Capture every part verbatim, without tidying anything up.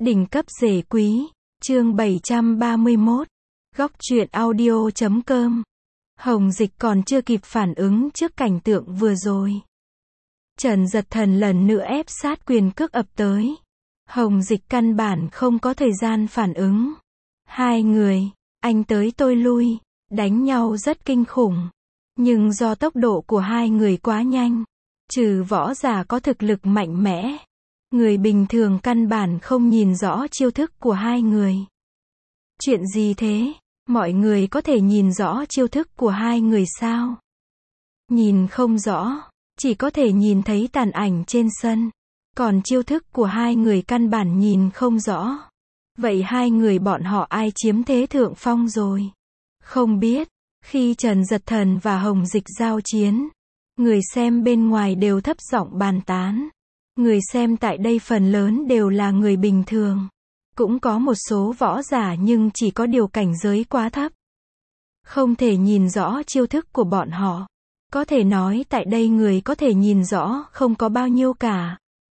Đỉnh cấp rể quý, chương bảy trăm ba mươi mốt, góc truyện audio chấm com. Hồng Dịch còn chưa kịp phản ứng trước cảnh tượng vừa rồi. Trần Dật Thần lần nữa ép sát quyền cước ập tới. Hồng Dịch căn bản không có thời gian phản ứng. Hai người, anh tới tôi lui, đánh nhau rất kinh khủng. Nhưng do tốc độ của hai người quá nhanh, trừ võ giả có thực lực mạnh mẽ, người bình thường căn bản không nhìn rõ chiêu thức của hai người. Chuyện gì thế? Mọi người có thể nhìn rõ chiêu thức của hai người sao? Nhìn không rõ, chỉ có thể nhìn thấy tàn ảnh trên sân. Còn chiêu thức của hai người căn bản nhìn không rõ. Vậy hai người bọn họ ai chiếm thế thượng phong rồi? Không biết. Khi Trần Dật Thần và Hồng Dịch giao chiến, người xem bên ngoài đều thấp giọng bàn tán. Người xem tại đây phần lớn đều là người bình thường. Cũng có một số võ giả nhưng chỉ có điều cảnh giới quá thấp. Không thể nhìn rõ chiêu thức của bọn họ. Có thể nói tại đây người có thể nhìn rõ không có bao nhiêu cả.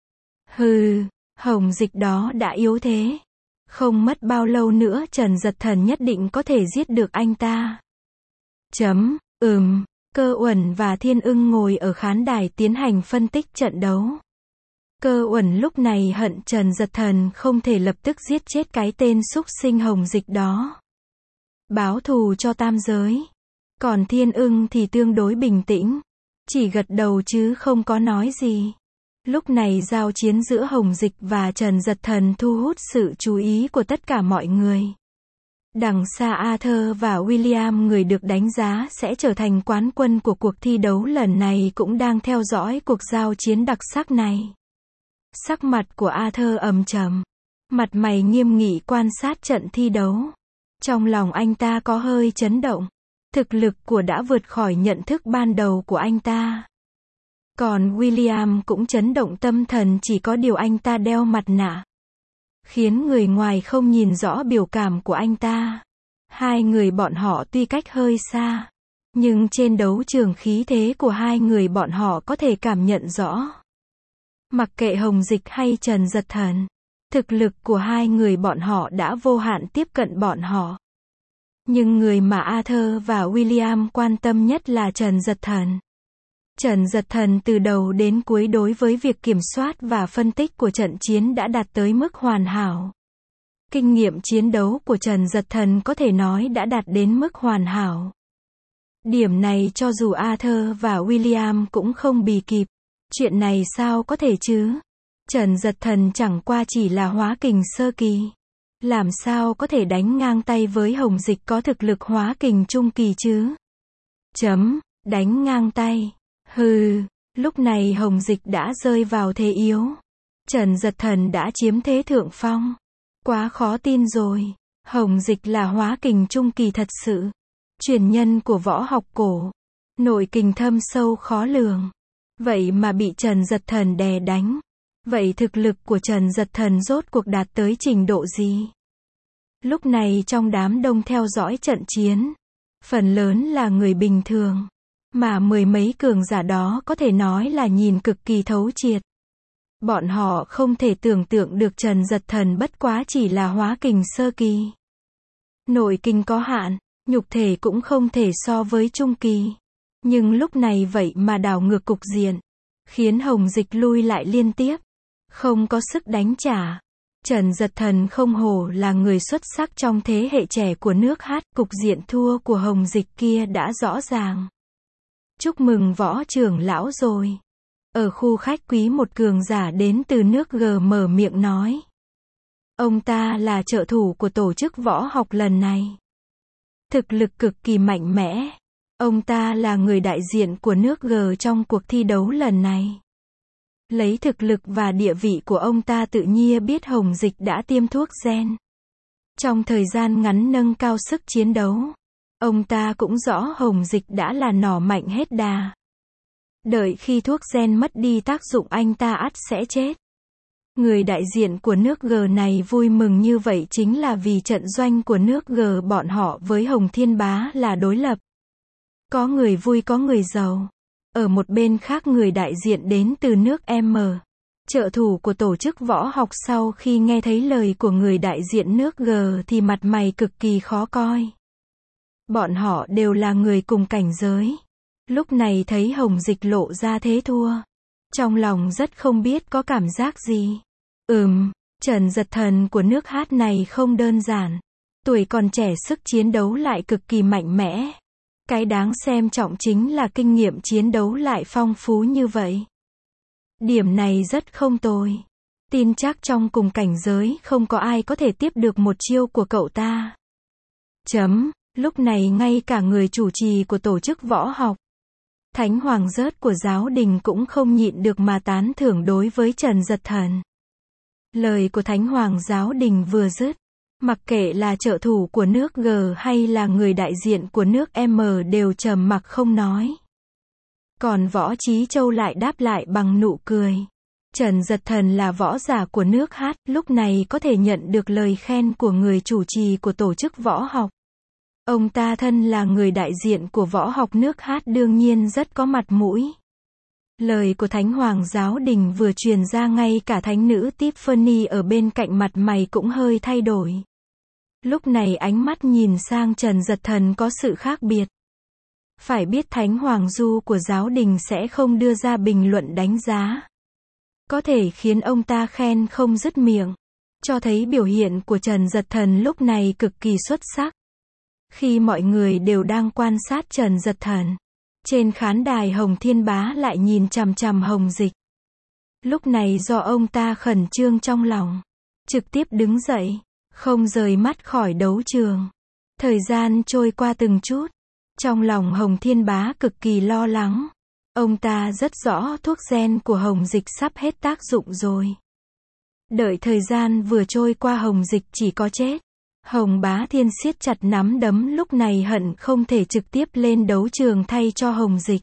Hừ, Hồng Dịch đó đã yếu thế. Không mất bao lâu nữa Trần Dật Thần nhất định có thể giết được anh ta. Chấm, ừm, Cơ Uẩn và Thiên Ưng ngồi ở khán đài tiến hành phân tích trận đấu. Cơ Uẩn lúc này hận Trần Dật Thần không thể lập tức giết chết cái tên súc sinh Hồng Dịch đó. Báo thù cho tam giới. Còn Thiên Ưng thì tương đối bình tĩnh. Chỉ gật đầu chứ không có nói gì. Lúc này giao chiến giữa Hồng Dịch và Trần Dật Thần thu hút sự chú ý của tất cả mọi người. Đằng xa Arthur và William, người được đánh giá sẽ trở thành quán quân của cuộc thi đấu lần này, cũng đang theo dõi cuộc giao chiến đặc sắc này. Sắc mặt của Arthur ầm trầm, mặt mày nghiêm nghị quan sát trận thi đấu. Trong lòng anh ta có hơi chấn động. Thực lực của đã vượt khỏi nhận thức ban đầu của anh ta. Còn William cũng chấn động tâm thần, chỉ có điều anh ta đeo mặt nạ, khiến người ngoài không nhìn rõ biểu cảm của anh ta. Hai người bọn họ tuy cách hơi xa, nhưng trên đấu trường khí thế của hai người bọn họ có thể cảm nhận rõ. Mặc kệ Hồng Dịch hay Trần Dật Thần, thực lực của hai người bọn họ đã vô hạn tiếp cận bọn họ. Nhưng người mà Arthur và William quan tâm nhất là Trần Dật Thần. Trần Dật Thần từ đầu đến cuối đối với việc kiểm soát và phân tích của trận chiến đã đạt tới mức hoàn hảo. Kinh nghiệm chiến đấu của Trần Dật Thần có thể nói đã đạt đến mức hoàn hảo. Điểm này cho dù Arthur và William cũng không bì kịp. Chuyện này sao có thể chứ? Trần Dật Thần chẳng qua chỉ là hóa kình sơ kỳ. Làm sao có thể đánh ngang tay với Hồng Dịch có thực lực hóa kình trung kỳ chứ? Chấm, đánh ngang tay. Hừ, lúc này Hồng Dịch đã rơi vào thế yếu. Trần Dật Thần đã chiếm thế thượng phong. Quá khó tin rồi. Hồng Dịch là hóa kình trung kỳ thật sự. Truyền nhân của võ học cổ. Nội kình thâm sâu khó lường. Vậy mà bị Trần Dật Thần đè đánh. Vậy thực lực của Trần Dật Thần rốt cuộc đạt tới trình độ gì? Lúc này trong đám đông theo dõi trận chiến, phần lớn là người bình thường. Mà mười mấy cường giả đó có thể nói là nhìn cực kỳ thấu triệt. Bọn họ không thể tưởng tượng được Trần Dật Thần bất quá chỉ là hóa kình sơ kỳ. Nội kình có hạn, nhục thể cũng không thể so với trung kỳ. Nhưng lúc này vậy mà đảo ngược cục diện, khiến Hồng Dịch lui lại liên tiếp, không có sức đánh trả. Trần Dật Thần không hổ là người xuất sắc trong thế hệ trẻ của nước Hát, cục diện thua của Hồng Dịch kia đã rõ ràng. Chúc mừng võ trưởng lão rồi. Ở khu khách quý một cường giả đến từ nước G mở miệng nói. Ông ta là trợ thủ của tổ chức võ học lần này. Thực lực cực kỳ mạnh mẽ. Ông ta là người đại diện của nước G trong cuộc thi đấu lần này. Lấy thực lực và địa vị của ông ta tự nhiên biết Hồng Dịch đã tiêm thuốc gen. Trong thời gian ngắn nâng cao sức chiến đấu. Ông ta cũng rõ Hồng Dịch đã là nỏ mạnh hết đà. Đợi khi thuốc gen mất đi tác dụng anh ta ắt sẽ chết. Người đại diện của nước G này vui mừng như vậy chính là vì trận doanh của nước G bọn họ với Hồng Thiên Bá là đối lập. Có người vui có người giàu. Ở một bên khác người đại diện đến từ nước M. Trợ thủ của tổ chức võ học sau khi nghe thấy lời của người đại diện nước G thì mặt mày cực kỳ khó coi. Bọn họ đều là người cùng cảnh giới. Lúc này thấy Hồng Dịch lộ ra thế thua. Trong lòng rất không biết có cảm giác gì. Ừm, Trần Giật Thần của nước hát này không đơn giản. Tuổi còn trẻ sức chiến đấu lại cực kỳ mạnh mẽ. Cái đáng xem trọng chính là kinh nghiệm chiến đấu lại phong phú như vậy. Điểm này rất không tồi. Tin chắc trong cùng cảnh giới không có ai có thể tiếp được một chiêu của cậu ta. Chấm, lúc này ngay cả người chủ trì của tổ chức võ học, Thánh Hoàng Rớt của giáo đình cũng không nhịn được mà tán thưởng đối với Trần Giật Thần. Lời của Thánh Hoàng giáo đình vừa dứt, mặc kệ là trợ thủ của nước G hay là người đại diện của nước M đều trầm mặc không nói. Còn Võ Chí Châu lại đáp lại bằng nụ cười. Trần Giật Thần là võ giả của nước hát, lúc này có thể nhận được lời khen của người chủ trì của tổ chức võ học. Ông ta thân là người đại diện của võ học nước hát đương nhiên rất có mặt mũi. Lời của Thánh Hoàng giáo đình vừa truyền ra ngay cả thánh nữ Tiffany ở bên cạnh mặt mày cũng hơi thay đổi. Lúc này ánh mắt nhìn sang Trần Giật Thần có sự khác biệt. Phải biết Thánh Hoàng Du của giáo đình sẽ không đưa ra bình luận đánh giá. Có thể khiến ông ta khen không dứt miệng. Cho thấy biểu hiện của Trần Giật Thần lúc này cực kỳ xuất sắc. Khi mọi người đều đang quan sát Trần Giật Thần, trên khán đài Hồng Thiên Bá lại nhìn chằm chằm Hồng Dịch. Lúc này do ông ta khẩn trương trong lòng, trực tiếp đứng dậy, không rời mắt khỏi đấu trường. Thời gian trôi qua từng chút, trong lòng Hồng Thiên Bá cực kỳ lo lắng. Ông ta rất rõ thuốc gen của Hồng Dịch sắp hết tác dụng rồi. Đợi thời gian vừa trôi qua Hồng Dịch chỉ có chết. Hồng Bá Thiên siết chặt nắm đấm lúc này hận không thể trực tiếp lên đấu trường thay cho Hồng Dịch.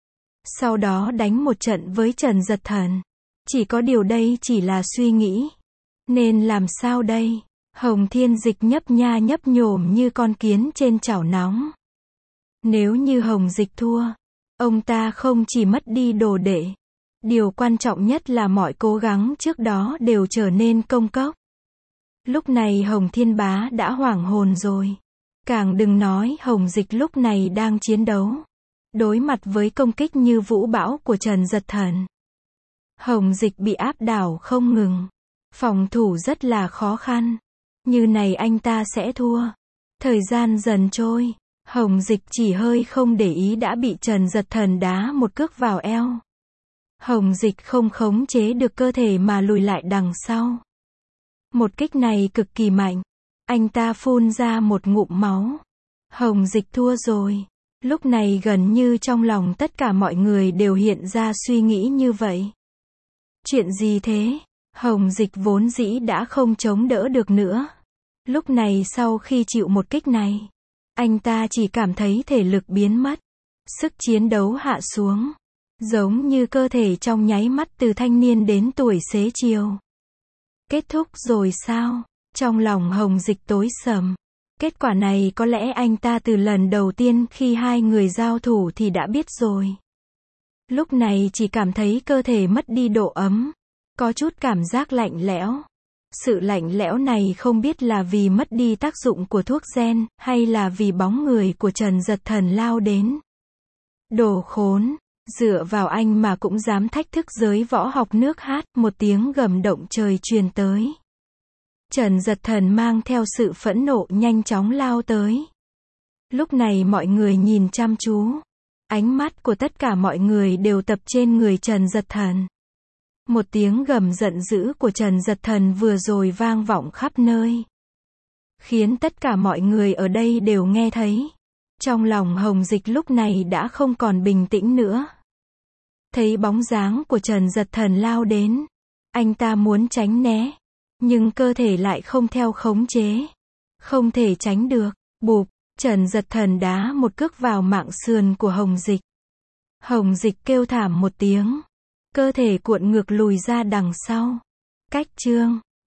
Sau đó đánh một trận với Trần Giật Thần. Chỉ có điều đây chỉ là suy nghĩ. Nên làm sao đây? Hồng Thiên Dịch nhấp nha nhấp nhổm như con kiến trên chảo nóng. Nếu như Hồng Dịch thua, ông ta không chỉ mất đi đồ đệ. Điều quan trọng nhất là mọi cố gắng trước đó đều trở nên công cốc. Lúc này Hồng Thiên Bá đã hoảng hồn rồi. Càng đừng nói Hồng Dịch lúc này đang chiến đấu. Đối mặt với công kích như vũ bão của Trần Giật Thần. Hồng Dịch bị áp đảo không ngừng. Phòng thủ rất là khó khăn. Như này anh ta sẽ thua. Thời gian dần trôi. Hồng Dịch chỉ hơi không để ý đã bị Trần Giật Thần đá một cước vào eo. Hồng Dịch không khống chế được cơ thể mà lùi lại đằng sau. Một kích này cực kỳ mạnh. Anh ta phun ra một ngụm máu. Hồng Dịch thua rồi. Lúc này gần như trong lòng tất cả mọi người đều hiện ra suy nghĩ như vậy. Chuyện gì thế? Hồng Dịch vốn dĩ đã không chống đỡ được nữa. Lúc này sau khi chịu một kích này, anh ta chỉ cảm thấy thể lực biến mất. Sức chiến đấu hạ xuống. Giống như cơ thể trong nháy mắt từ thanh niên đến tuổi xế chiều. Kết thúc rồi sao? Trong lòng Hồng Dịch tối sầm. Kết quả này có lẽ anh ta từ lần đầu tiên khi hai người giao thủ thì đã biết rồi. Lúc này chỉ cảm thấy cơ thể mất đi độ ấm. Có chút cảm giác lạnh lẽo. Sự lạnh lẽo này không biết là vì mất đi tác dụng của thuốc gen, hay là vì bóng người của Trần Giật Thần lao đến. Đồ khốn! Dựa vào anh mà cũng dám thách thức giới võ học nước hát, một tiếng gầm động trời truyền tới. Trần Giật Thần mang theo sự phẫn nộ nhanh chóng lao tới. Lúc này mọi người nhìn chăm chú. Ánh mắt của tất cả mọi người đều tập trên người Trần Giật Thần. Một tiếng gầm giận dữ của Trần Giật Thần vừa rồi vang vọng khắp nơi. Khiến tất cả mọi người ở đây đều nghe thấy. Trong lòng Hồng Dịch lúc này đã không còn bình tĩnh nữa. Thấy bóng dáng của Trần Giật Thần lao đến. Anh ta muốn tránh né. Nhưng cơ thể lại không theo khống chế. Không thể tránh được. Bụp, Trần Giật Thần đá một cước vào mạng sườn của Hồng Dịch. Hồng Dịch kêu thảm một tiếng. Cơ thể cuộn ngược lùi ra đằng sau. Cách chương.